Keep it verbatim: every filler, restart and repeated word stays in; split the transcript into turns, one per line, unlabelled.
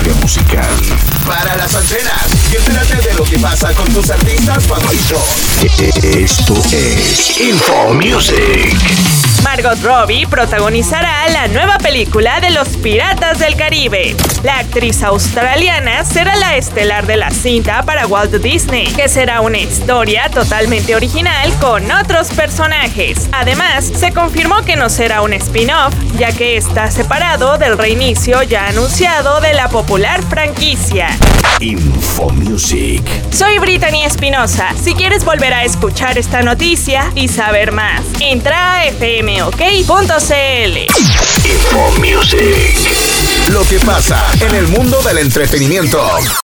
industria musical. Para las antenas y entérate de lo que pasa con tus artistas favoritos. Esto es Info Music.
Margot Robbie protagonizará la nueva película de los Piratas del Caribe. La actriz australiana será la estelar de la cinta para Walt Disney, que será una historia totalmente original con otros personajes. Además, se confirmó que no será un spin-off, ya que está separado del reinicio ya anunciado de la popular franquicia.
Info Music.
Soy Brittany Espinosa. Si quieres volver a escuchar esta noticia y saber más, entra a f m o k punto c l.
Info Music. Lo que pasa en el mundo del entretenimiento.